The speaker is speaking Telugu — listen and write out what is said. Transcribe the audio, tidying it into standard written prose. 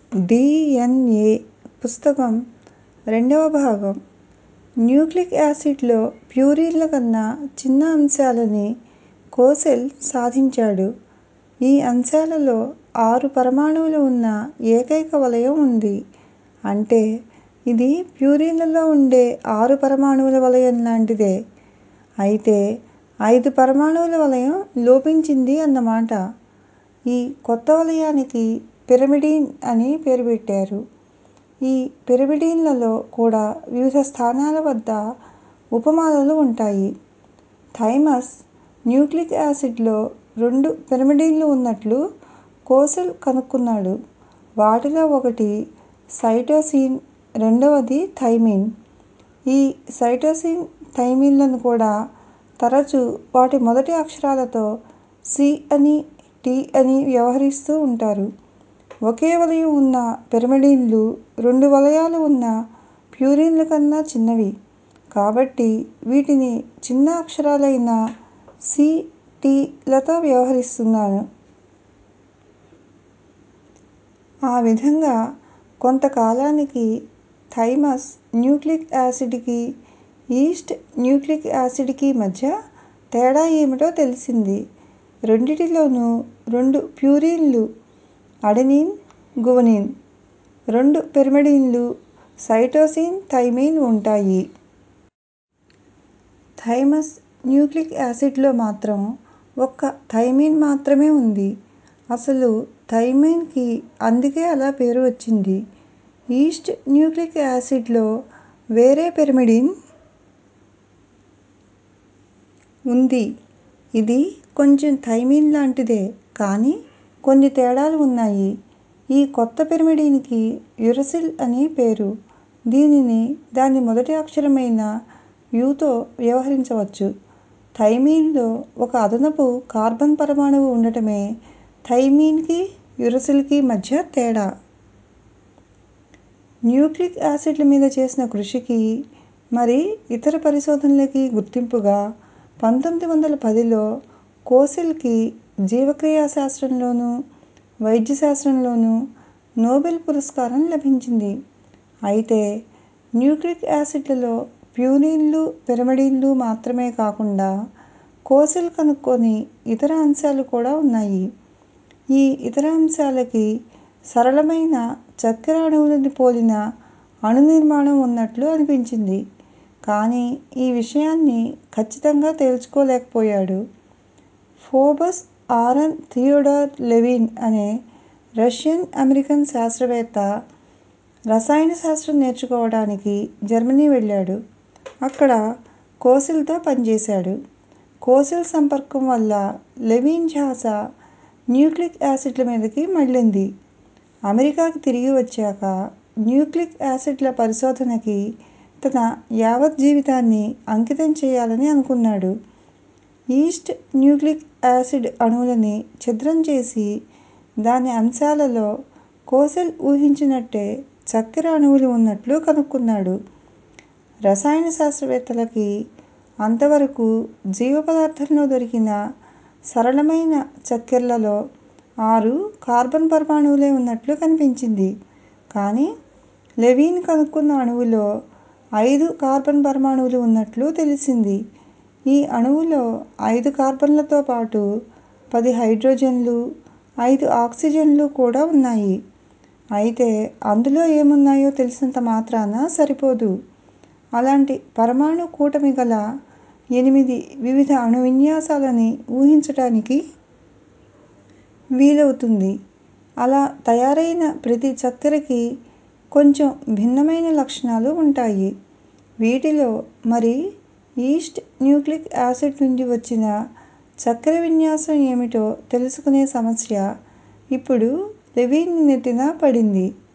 డిఎన్ఏ పుస్తకం 2వ భాగం. న్యూక్లిక్ యాసిడ్లో ప్యూరిన్ల కన్నా చిన్న అంశాలని కోసెల్ సాధించాడు. ఈ అంశాలలో 6 పరమాణువులు ఉన్న ఏకైక వలయం ఉంది. అంటే ఇది ప్యూరిన్లలో ఉండే 6 పరమాణువుల వలయం లాంటిదే. అయితే 5 పరమాణువుల వలయం లోపించింది అన్నమాట. ఈ కొత్త వలయానికి పిరిమిడిన్ అని పేరు పెట్టారు. ఈ పిరిమిడిన్లలో కూడా వివిధ స్థానాల వద్ద ఉపమాలలు ఉంటాయి. థైమస్ న్యూక్లిక్ యాసిడ్లో 2 పిరిమిడిన్లు ఉన్నట్లు కోసెల్ కనుక్కున్నాడు. వాటిలో ఒకటి సైటోసిన్, రెండవది థైమిన్. ఈ సైటోసిన్, థైమిన్లను కూడా తరచూ వాటి మొదటి అక్షరాలతో సి అని, టి అని వ్యవహరిస్తూ ఉంటారు. ఒకే వలయం ఉన్న పిరిమిడిన్లు 2 వలయాలు ఉన్న ప్యూరిన్ల కన్నా చిన్నవి. కాబట్టి వీటిని చిన్న అక్షరాలైన సి, టి లతో వ్యవహరిస్తున్నాను. ఆ విధంగా కొంతకాలానికి థైమస్ న్యూక్లిక్ యాసిడ్కి, ఈస్ట్ న్యూక్లిక్ యాసిడ్కి మధ్య తేడా ఏమిటో తెలిసింది. రెండిటిలోనూ 2 ప్యూరిన్లు అడెనిన్, గువనిన్, 2 పిరిమిడిన్లు సైటోసిన్, థైమిన్ ఉంటాయి. థైమస్ న్యూక్లిక్ యాసిడ్లో మాత్రం ఒక్క థైమిన్ మాత్రమే ఉంది. అసలు థైమిన్కి అందుకే అలా పేరు వచ్చింది. ఈస్ట్ న్యూక్లిక్ యాసిడ్లో వేరే పిరిమిడిన్ ఉంది. ఇది కొంచెం థైమిన్ లాంటిదే, కానీ కొన్ని తేడాలు ఉన్నాయి. ఈ కొత్త పిరిమిడిన్కి యురసిల్ అని పేరు. దీనిని దాని మొదటి అక్షరమైన యుతో వ్యవహరించవచ్చు. థైమిన్లో ఒక అదనపు కార్బన్ పరమాణువు ఉండటమే థైమిన్కి, యురసిల్కి మధ్య తేడా. న్యూక్లిక్ యాసిడ్ల మీద చేసిన కృషికి, మరి ఇతర పరిశోధనలకి గుర్తింపుగా 1910లో కోసెల్కి జీవక్రియా శాస్త్రంలోనూ, వైద్యశాస్త్రంలోనూ నోబెల్ పురస్కారం లభించింది. అయితే న్యూక్లిక్ యాసిడ్లలో ప్యూరిన్లు, పిరిమిడిన్లు మాత్రమే కాకుండా కోసెల్ కనుక్కొని ఇతర అంశాలు కూడా ఉన్నాయి. ఈ ఇతర అంశాలకి సరళమైన చక్కెర అణువులని పోలిన అణు నిర్మాణం ఉన్నట్లు అనిపించింది. కానీ ఈ విషయాన్ని ఖచ్చితంగా తేల్చుకోలేకపోయాడు. ఫోబస్ ఆరన్ థియోడార్ లెవిన్ అనే రష్యన్ అమెరికన్ శాస్త్రవేత్త రసాయన శాస్త్రం నేర్చుకోవడానికి జర్మనీ వెళ్ళాడు. అక్కడ కోసెల్తో పనిచేశాడు. కోసెల్ సంపర్కం వల్ల లెవిన్ ధ్యాస న్యూక్లిక్ యాసిడ్ల మీదకి మళ్ళింది. అమెరికాకి తిరిగి వచ్చాక న్యూక్లిక్ యాసిడ్ల పరిశోధనకి తన యావత్ జీవితాన్ని అంకితం చేయాలని అనుకున్నాడు. ఈస్ట్ న్యూక్లిక్ యాసిడ్ అణువులని ఛిద్రం చేసి దాని అంశాలలో కోసెల్ ఊహించినట్టే చక్కెర అణువులు ఉన్నట్లు కనుక్కున్నాడు. రసాయన శాస్త్రవేత్తలకి అంతవరకు జీవపదార్థంలో దొరికిన సరళమైన చక్కెరలలో 6 కార్బన్ పరమాణువులే ఉన్నట్లు కనిపించింది. కానీ లెవిన్ కనుక్కున్న అణువులో 5 కార్బన్ పరమాణువులు ఉన్నట్లు తెలిసింది. ఈ అణువులో 5 కార్బన్లతో పాటు 10 హైడ్రోజన్లు, 5 ఆక్సిజన్లు కూడా ఉన్నాయి. అయితే అందులో ఏమున్నాయో తెలిసినంత మాత్రాన సరిపోదు. అలాంటి పరమాణు కూటమి గల 8 వివిధ అణు విన్యాసాలని ఊహించటానికి వీలవుతుంది. అలా తయారైన ప్రతి చక్కెరకి కొంచెం భిన్నమైన లక్షణాలు ఉంటాయి. వీటిలో మరి ఈస్ట్ న్యూక్లిక్ యాసిడ్ నుండి వచ్చిన చక్కెర విన్యాసం ఏమిటో తెలుసుకునే సమస్య ఇప్పుడు లెవిన్ నెత్తిన పడింది.